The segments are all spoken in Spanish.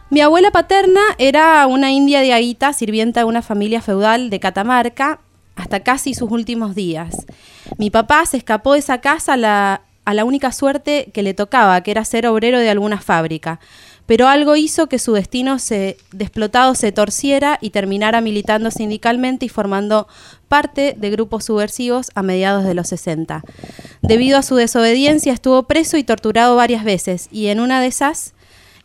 Mi abuela paterna era una india de Aguita, sirvienta de una familia feudal de Catamarca, hasta casi sus últimos días. Mi papá se escapó de esa casa a la única suerte que le tocaba, que era ser obrero de alguna fábrica. Pero algo hizo que su destino explotado se torciera y terminara militando sindicalmente y formando parte de grupos subversivos a mediados de los 60. Debido a su desobediencia estuvo preso y torturado varias veces, y en una de esas,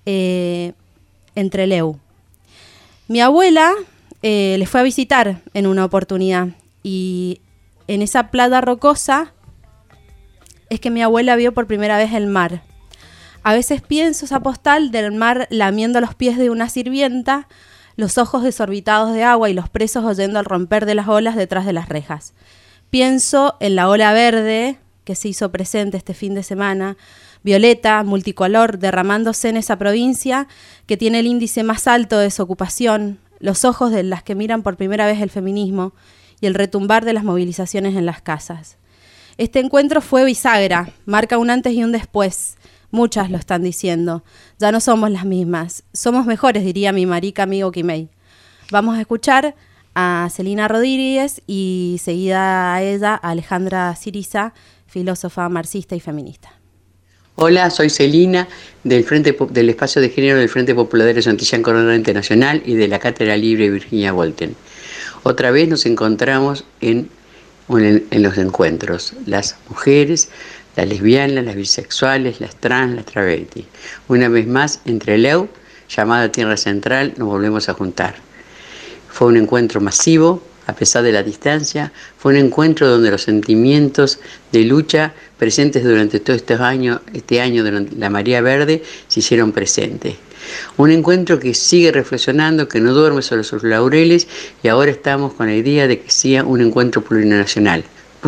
en Trelew. Mi abuela le fue a visitar en una oportunidad, y en esa playa rocosa es que mi abuela vio por primera vez el mar. A veces pienso esa postal del mar lamiendo los pies de una sirvienta, los ojos desorbitados de agua y los presos oyendo el romper de las olas detrás de las rejas. Pienso en la ola verde que se hizo presente este fin de semana, violeta, multicolor, derramándose en esa provincia que tiene el índice más alto de desocupación, los ojos de las que miran por primera vez el feminismo y el retumbar de las movilizaciones en las casas. Este encuentro fue bisagra, marca un antes y un después. Muchas lo están diciendo. Ya no somos las mismas. Somos mejores, diría mi marica amigo Quimei. Vamos a escuchar a Celina Rodríguez y seguida a ella a Alejandra Siriza, filósofa marxista y feminista. Hola, soy Celina del Espacio de Género del Frente Popular de Santillán Coronel Internacional y de la Cátedra Libre Virginia Wolten. Otra vez nos encontramos en los encuentros, las mujeres, las lesbianas, las bisexuales, las trans, las travestis. Una vez más, en Trelew, llamada Tierra Central, nos volvemos a juntar. Fue un encuentro masivo, a pesar de la distancia. Fue un encuentro donde los sentimientos de lucha presentes durante todo este año durante la Marea Verde, se hicieron presentes. Un encuentro que sigue reflexionando, que no duerme sobre sus laureles, y ahora estamos con la idea de que sea un encuentro plurinacional.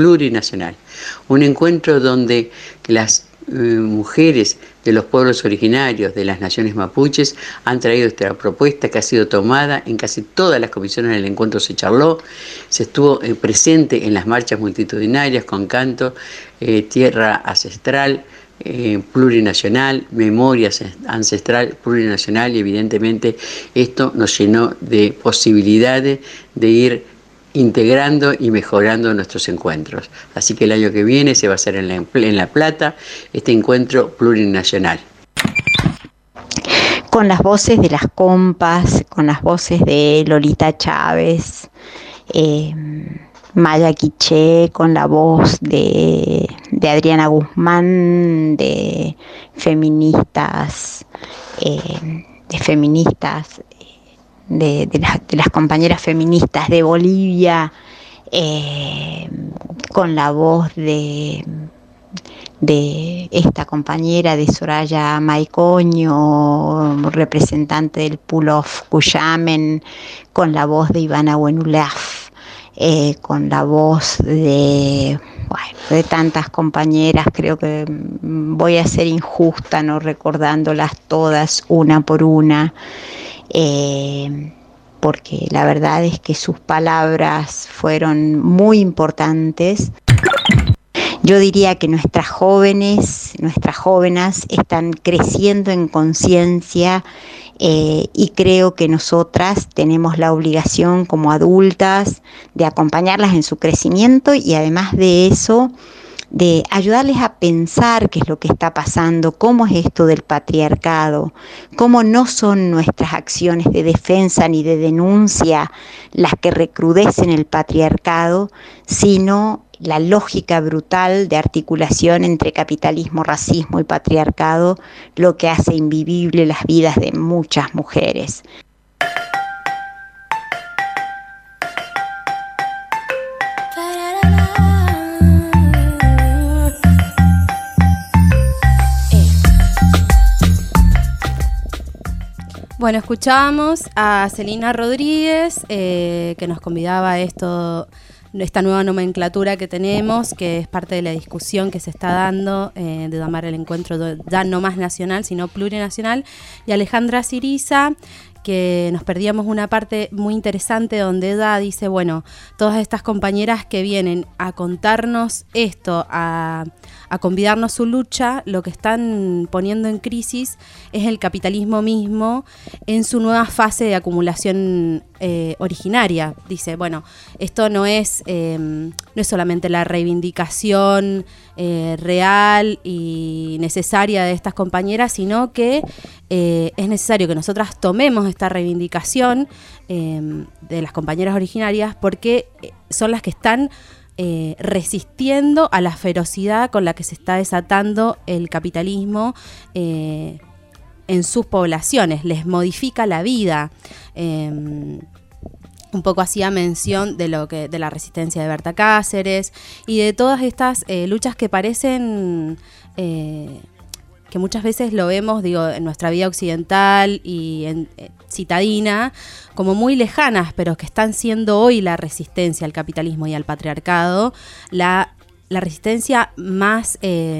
Un encuentro donde las mujeres de los pueblos originarios de las naciones mapuches han traído esta propuesta que ha sido tomada en casi todas las comisiones del encuentro. Se charló, se estuvo presente en las marchas multitudinarias con canto, tierra ancestral, plurinacional, memoria ancestral, plurinacional, y evidentemente esto nos llenó de posibilidades de ir integrando y mejorando nuestros encuentros. Así que el año que viene se va a hacer en La Plata este encuentro plurinacional. Con las voces de las compas, con las voces de Lolita Chávez, Maya Quiché, con la voz de Adriana Guzmán, de feministas, de las compañeras feministas de Bolivia, con la voz de esta compañera de Soraya Maicoño, representante del Pull of Cuyamen, con la voz de Ivana Wenulaf, con la voz de tantas compañeras. Creo que voy a ser injusta no recordándolas todas una por una, porque la verdad es que sus palabras fueron muy importantes. Yo diría que nuestras jóvenes están creciendo en conciencia, y creo que nosotras tenemos la obligación como adultas de acompañarlas en su crecimiento, y además de eso, de ayudarles a pensar qué es lo que está pasando, cómo es esto del patriarcado, cómo no son nuestras acciones de defensa ni de denuncia las que recrudecen el patriarcado, sino la lógica brutal de articulación entre capitalismo, racismo y patriarcado, lo que hace invivible las vidas de muchas mujeres. Bueno, escuchábamos a Celina Rodríguez, que nos convidaba a esta nueva nomenclatura que tenemos, que es parte de la discusión que se está dando, de llamar el encuentro ya no más nacional, sino plurinacional, y Alejandra Siriza, que nos perdíamos una parte muy interesante donde ella dice, bueno, todas estas compañeras que vienen a contarnos esto, a convidarnos su lucha, lo que están poniendo en crisis es el capitalismo mismo en su nueva fase de acumulación originaria. Dice, bueno, esto no es solamente la reivindicación real y necesaria de estas compañeras, sino que es necesario que nosotras tomemos esta reivindicación de las compañeras originarias, porque son las que están resistiendo a la ferocidad con la que se está desatando el capitalismo en sus poblaciones, les modifica la vida. Un poco hacía mención de la resistencia de Berta Cáceres y de todas estas luchas que parecen que muchas veces lo vemos, digo, en nuestra vida occidental y citadina, como muy lejanas, pero que están siendo hoy la resistencia al capitalismo y al patriarcado, la resistencia más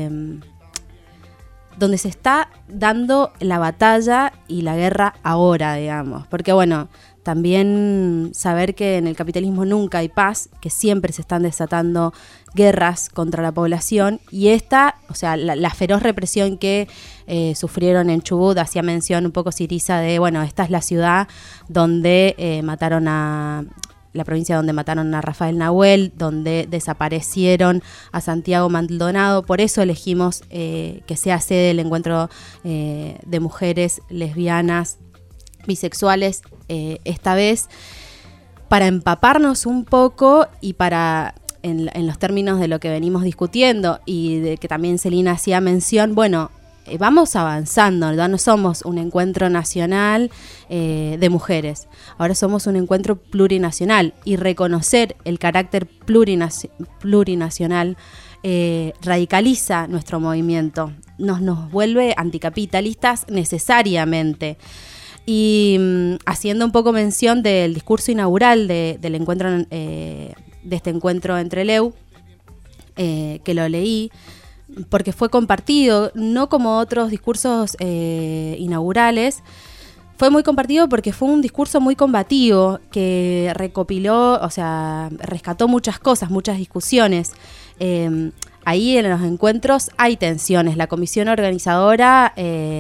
donde se está dando la batalla y la guerra ahora, digamos. Porque bueno, también saber que en el capitalismo nunca hay paz, que siempre se están desatando guerras contra la población, y esta, o sea, la feroz represión que sufrieron en Chubut, hacía mención un poco Siriza de, bueno, esta es la ciudad donde mataron a... la provincia donde mataron a Rafael Nahuel, donde desaparecieron a Santiago Maldonado. Por eso elegimos que sea sede del encuentro de mujeres lesbianas, bisexuales, esta vez, para empaparnos un poco y para, en los términos de lo que venimos discutiendo y de que también Celina hacía mención, bueno, vamos avanzando, ¿verdad? No somos un encuentro nacional de mujeres, ahora somos un encuentro plurinacional, y reconocer el carácter plurinacional radicaliza nuestro movimiento, nos vuelve anticapitalistas necesariamente. Y haciendo un poco mención del discurso inaugural del encuentro, de este encuentro entre Leu, que lo leí, porque fue compartido, no como otros discursos inaugurales, fue muy compartido porque fue un discurso muy combativo, que recopiló, o sea, rescató muchas cosas, muchas discusiones. Ahí en los encuentros hay tensiones, la comisión organizadora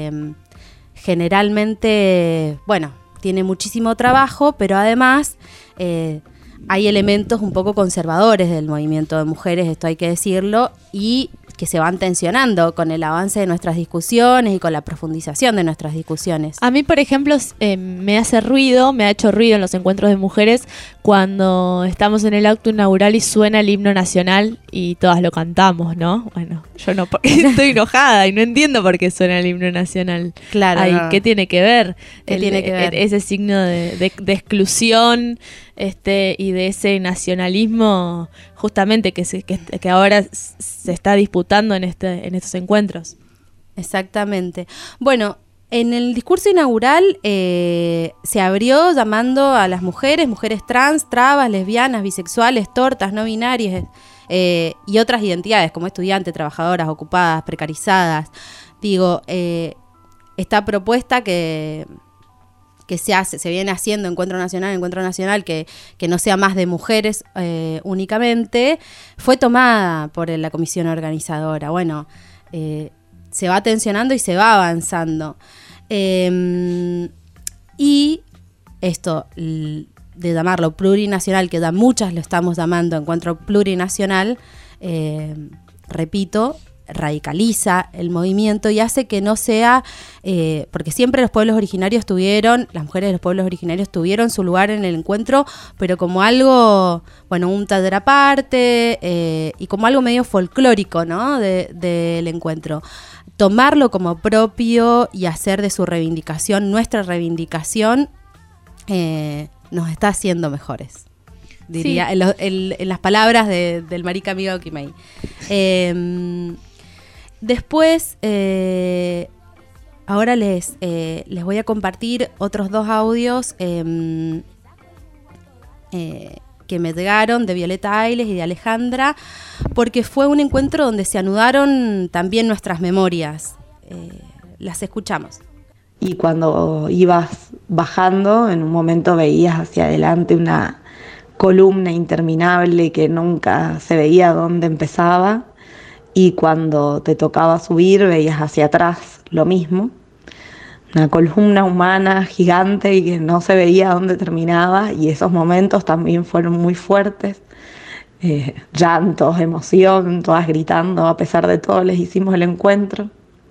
generalmente, bueno, tiene muchísimo trabajo, pero además hay elementos un poco conservadores del movimiento de mujeres, esto hay que decirlo, y que se van tensionando con el avance de nuestras discusiones y con la profundización de nuestras discusiones. A mí, por ejemplo, me ha hecho ruido en los encuentros de mujeres cuando estamos en el acto inaugural y suena el himno nacional y todas lo cantamos, ¿no? Bueno, yo no, porque estoy enojada y no entiendo por qué suena el himno nacional. Claro. Ay, ¿qué tiene que ver? ¿Qué tiene que ver? Ese signo de exclusión y de ese nacionalismo justamente que ahora se está disputando en estos encuentros. Exactamente. Bueno, en el discurso inaugural se abrió llamando a las mujeres trans, trabas, lesbianas, bisexuales, tortas, no binarias y otras identidades como estudiantes, trabajadoras, ocupadas, precarizadas. Digo, esta propuesta que se viene haciendo encuentro nacional, que no sea más de mujeres únicamente, fue tomada por la comisión organizadora. Bueno, se va tensionando y se va avanzando. Y esto de llamarlo plurinacional, que ya muchas lo estamos llamando encuentro plurinacional, repito, radicaliza el movimiento y hace que no sea, porque siempre los pueblos originarios las mujeres de los pueblos originarios tuvieron su lugar en el encuentro, pero como algo, bueno, un taller aparte y como algo medio folclórico, ¿no? del encuentro. Tomarlo como propio y hacer de su reivindicación, nuestra reivindicación, nos está haciendo mejores. Diría, sí. en las palabras del marica amigo Okimei. Después, ahora les voy a compartir otros 2 audios que me llegaron, de Violeta Ailes y de Alejandra, porque fue un encuentro donde se anudaron también nuestras memorias. Las escuchamos. Y cuando ibas bajando, en un momento veías hacia adelante una columna interminable que nunca se veía dónde empezaba, y cuando te tocaba subir veías hacia atrás lo mismo, una columna humana gigante y que no se veía dónde terminaba, y esos momentos también fueron muy fuertes. Llantos, emoción, todas gritando, a pesar de todo les hicimos el encuentro.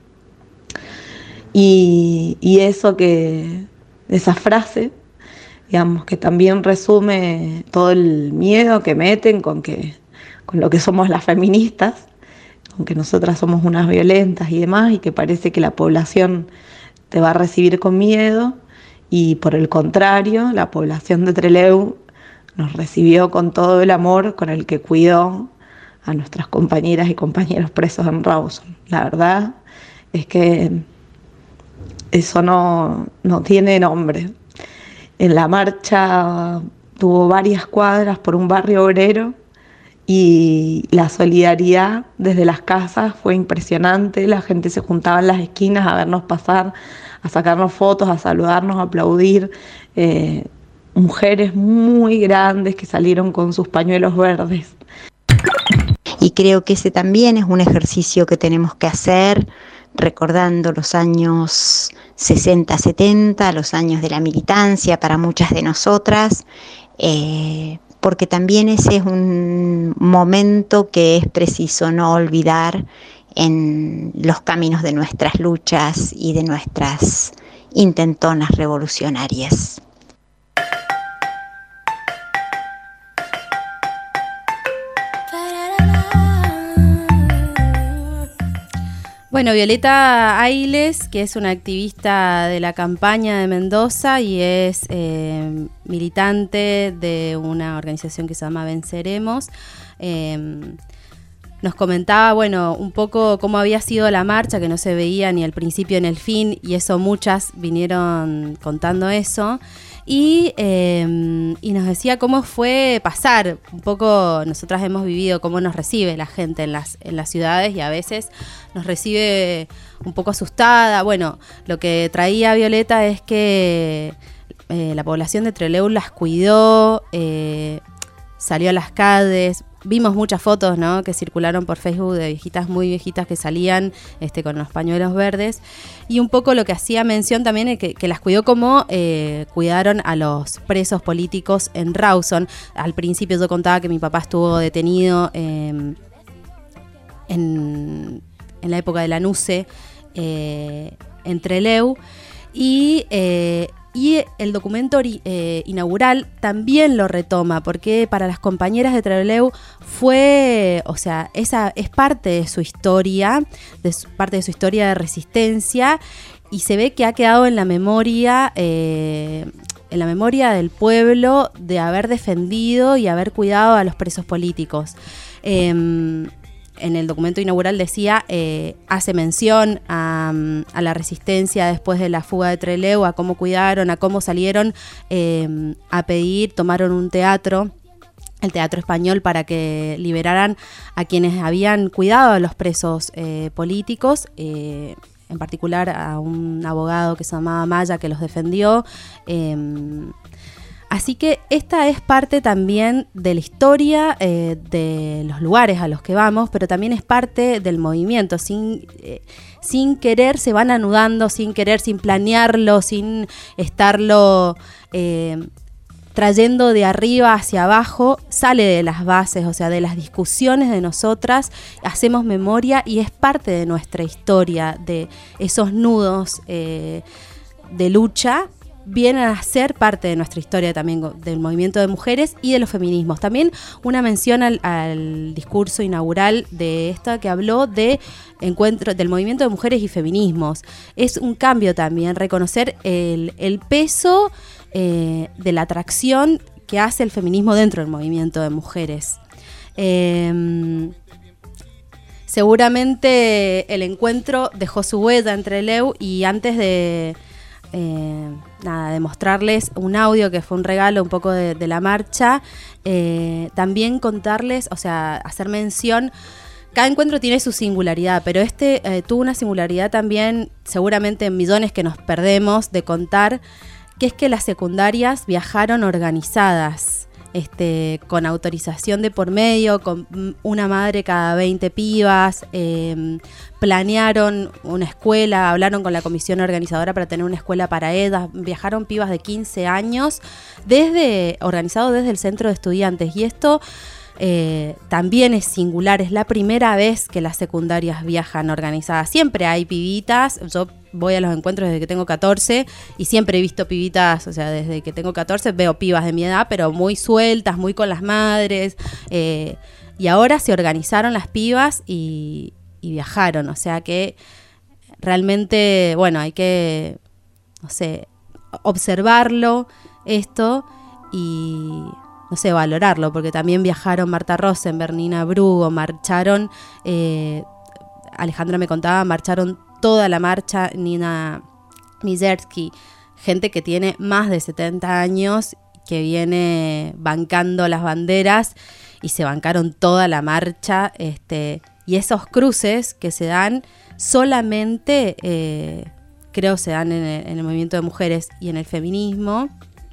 Y esa frase, digamos, que también resume todo el miedo que meten con lo que somos las feministas, con que nosotras somos unas violentas y demás, y que parece que la población te va a recibir con miedo, y por el contrario, la población de Trelew nos recibió con todo el amor con el que cuidó a nuestras compañeras y compañeros presos en Rawson. La verdad es que eso no tiene nombre. En la marcha tuvo varias cuadras por un barrio obrero, y la solidaridad desde las casas fue impresionante. La gente se juntaba en las esquinas a vernos pasar, a sacarnos fotos, a saludarnos, a aplaudir. Mujeres muy grandes que salieron con sus pañuelos verdes. Y creo que ese también es un ejercicio que tenemos que hacer, recordando los años 60, 70, los años de la militancia para muchas de nosotras, porque también ese es un momento que es preciso no olvidar en los caminos de nuestras luchas y de nuestras intentonas revolucionarias. Bueno, Violeta Ailes, que es una activista de la campaña de Mendoza y es militante de una organización que se llama Venceremos, nos comentaba, bueno, un poco cómo había sido la marcha, que no se veía ni el principio ni el fin, y eso muchas vinieron contando eso. Y nos decía cómo fue pasar, un poco nosotras hemos vivido cómo nos recibe la gente en las ciudades, y a veces nos recibe un poco asustada. Bueno, lo que traía Violeta es que la población de Trelew las cuidó, salió a las calles. Vimos muchas fotos, ¿no?, que circularon por Facebook de viejitas muy viejitas que salían con los pañuelos verdes. Y un poco lo que hacía mención también es que las cuidó como cuidaron a los presos políticos en Rawson. Al principio yo contaba que mi papá estuvo detenido en la época de la NUCE en Trelew. Y el documento inaugural también lo retoma, porque para las compañeras de Trelew fue, o sea, esa es parte de su historia, parte de su historia de resistencia, y se ve que ha quedado en la memoria del pueblo de haber defendido y haber cuidado a los presos políticos. En el documento inaugural decía, hace mención a la resistencia después de la fuga de Trelew, a cómo cuidaron, a cómo salieron a pedir, tomaron un teatro, el Teatro Español, para que liberaran a quienes habían cuidado a los presos políticos, en particular a un abogado que se llamaba Maya, que los defendió. Así que esta es parte también de la historia de los lugares a los que vamos, pero también es parte del movimiento. Sin querer se van anudando, sin querer, sin planearlo, sin estarlo trayendo de arriba hacia abajo, sale de las bases, o sea, de las discusiones de nosotras, hacemos memoria y es parte de nuestra historia, de esos nudos de lucha. Vienen a ser parte de nuestra historia también del movimiento de mujeres y de los feminismos. También una mención al discurso inaugural de esta, que habló de encuentro del movimiento de mujeres y feminismos. Es un cambio también, reconocer el peso de la atracción que hace el feminismo dentro del movimiento de mujeres. Seguramente el encuentro dejó su huella en Trelew, y antes de mostrarles un audio que fue un regalo un poco de la marcha, también contarles, o sea, hacer mención, cada encuentro tiene su singularidad, pero tuvo una singularidad también, seguramente en millones que nos perdemos de contar, que es que las secundarias viajaron organizadas, con autorización de por medio, con una madre cada 20 pibas, planearon una escuela, hablaron con la comisión organizadora para tener una escuela para ellas, viajaron pibas de 15 años, organizado desde el centro de estudiantes, y esto también es singular, es la primera vez que las secundarias viajan organizadas. Siempre hay pibitas, yo voy a los encuentros desde que tengo 14 y siempre he visto pibitas, o sea, desde que tengo 14 veo pibas de mi edad, pero muy sueltas, muy con las madres, y ahora se organizaron las pibas y viajaron, o sea que realmente, bueno, hay que, no sé, observarlo esto y, no sé, valorarlo, porque también viajaron Marta Rosenberg, Nina Brugo, marcharon, Alejandra me contaba, marcharon toda la marcha, Nina Mizerski, gente que tiene más de 70 años, que viene bancando las banderas y se bancaron toda la marcha, y esos cruces que se dan solamente, creo se dan en el movimiento de mujeres y en el feminismo,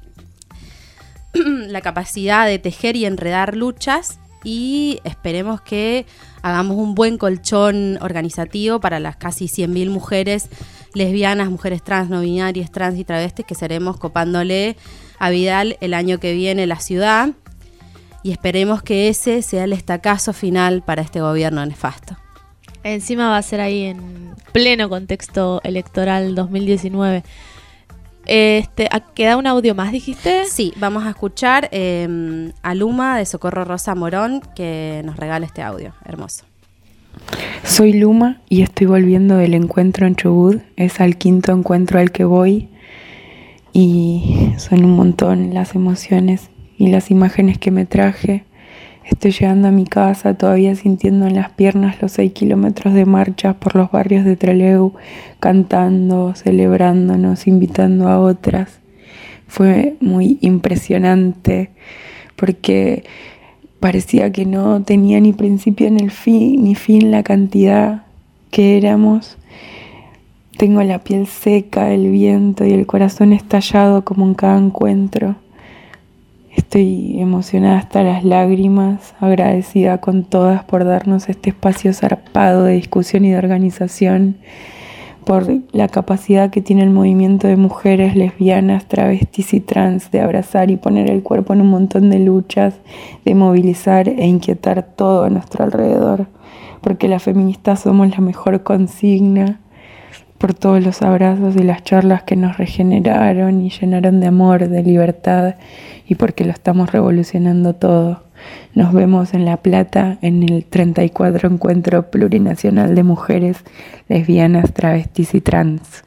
la capacidad de tejer y enredar luchas, y esperemos que hagamos un buen colchón organizativo para las casi 100.000 mujeres lesbianas, mujeres trans, no binarias, trans y travestis que seremos copándole a Vidal el año que viene la ciudad, y esperemos que ese sea el estacazo final para este gobierno nefasto. Encima va a ser ahí en pleno contexto electoral 2019. ¿Queda un audio más, dijiste? Sí, vamos a escuchar a Luma de Socorro Rosa Morón, que nos regala este audio hermoso. Soy Luma y estoy volviendo del encuentro en Chubut. Es al 5.º encuentro al que voy y son un montón las emociones y las imágenes que me traje. Estoy llegando a mi casa todavía sintiendo en las piernas los 6 kilómetros de marcha por los barrios de Trelew, cantando, celebrándonos, invitando a otras. Fue muy impresionante porque parecía que no tenía ni principio ni fin la cantidad que éramos. Tengo la piel seca, el viento y el corazón estallado como en cada encuentro. Estoy emocionada hasta las lágrimas, agradecida con todas por darnos este espacio zarpado de discusión y de organización, por la capacidad que tiene el movimiento de mujeres lesbianas, travestis y trans de abrazar y poner el cuerpo en un montón de luchas, de movilizar e inquietar todo a nuestro alrededor, porque las feministas somos la mejor consigna, por todos los abrazos y las charlas que nos regeneraron y llenaron de amor, de libertad, y porque lo estamos revolucionando todo. Nos vemos en La Plata en el 34 Encuentro Plurinacional de Mujeres Lesbianas, Travestis y Trans.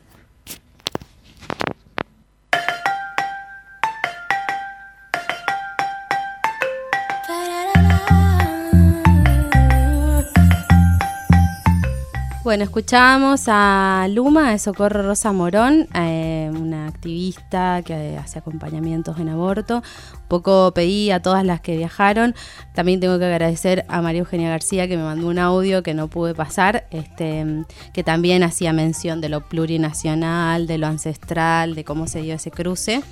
Bueno, escuchábamos a Luma de Socorro Rosa Morón, una activista que hace acompañamientos en aborto. Un poco pedí a todas las que viajaron. También tengo que agradecer a María Eugenia García, que me mandó un audio que no pude pasar, que también hacía mención de lo plurinacional, de lo ancestral, de cómo se dio ese cruce.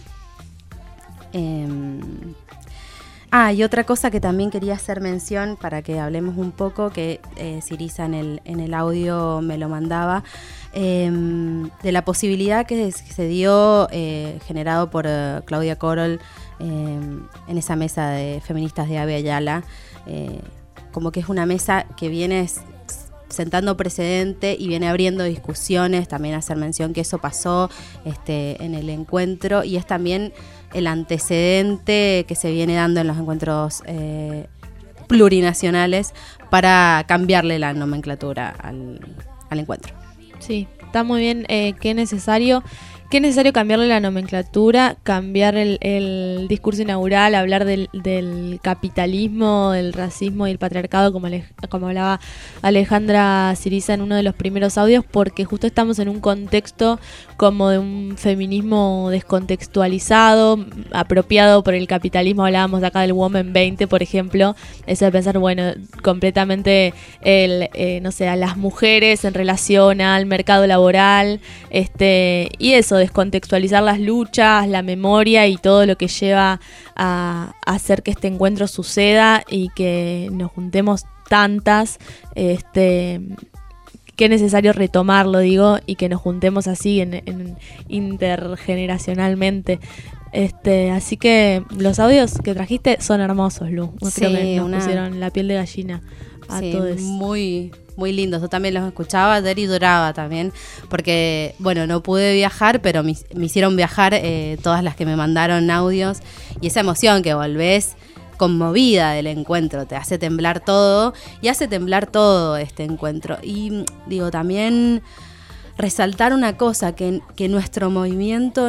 Y otra cosa que también quería hacer mención para que hablemos un poco, que Sirisa en el audio me lo mandaba, de la posibilidad que se dio, generado por Claudia Corol, en esa mesa de feministas de Ave Ayala, como que es una mesa que viene sentando precedente y viene abriendo discusiones, también hacer mención que eso pasó en el encuentro, y es también el antecedente que se viene dando en los encuentros plurinacionales para cambiarle la nomenclatura al encuentro. Sí, está muy bien, qué necesario cambiarle la nomenclatura, cambiar el discurso inaugural, hablar del capitalismo, del racismo y el patriarcado, como hablaba Alejandra Sirisa en uno de los primeros audios, porque justo estamos en un contexto como de un feminismo descontextualizado, apropiado por el capitalismo. Hablábamos de acá del Woman 20, por ejemplo, eso de pensar, bueno, completamente a las mujeres en relación al mercado laboral, y eso, descontextualizar las luchas, la memoria y todo lo que lleva a hacer que este encuentro suceda y que nos juntemos tantas, que es necesario retomarlo, digo, y que nos juntemos así en intergeneracionalmente. Así que los audios que trajiste son hermosos, Lu. Sí, Creo que nos pusieron la piel de gallina a todos. Muy, muy lindos. Yo también los escuchaba ayer y lloraba también, porque, bueno, no pude viajar, pero me hicieron viajar todas las que me mandaron audios, y esa emoción que volvés conmovida del encuentro, te hace temblar todo, y hace temblar todo este encuentro. Y digo, también resaltar una cosa, que nuestro movimiento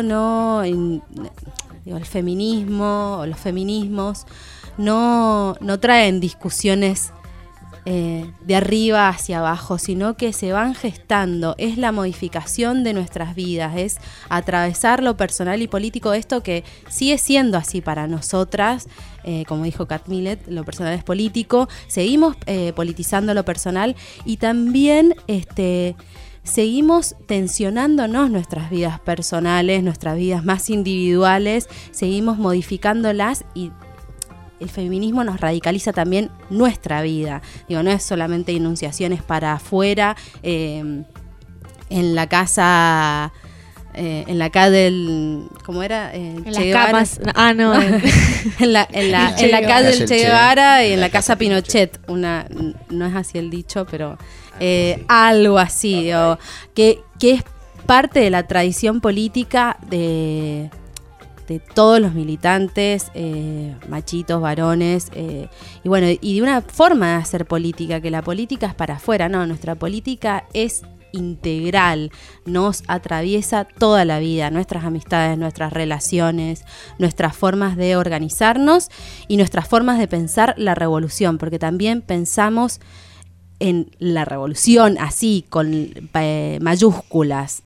el feminismo o los feminismos no traen discusiones de arriba hacia abajo, sino que se van gestando. Es la modificación de nuestras vidas, es atravesar lo personal y político, esto que sigue siendo así para nosotras. Como dijo Kat Millet, lo personal es político, seguimos politizando lo personal, y también seguimos tensionándonos nuestras vidas personales, nuestras vidas más individuales, seguimos modificándolas, y el feminismo nos radicaliza también nuestra vida. Digo, no es solamente enunciaciones para afuera, en la casa del, ¿cómo era? En las camas. No. en la casa del Che Guevara y en la casa Pinochet. No es así el dicho, pero algo así, digo, que es parte de la tradición política de todos los militantes, machitos, varones, y bueno, y de una forma de hacer política, que la política es para afuera. No, nuestra política es integral, nos atraviesa toda la vida, nuestras amistades, nuestras relaciones, nuestras formas de organizarnos y nuestras formas de pensar la revolución, porque también pensamos en la revolución así, con mayúsculas,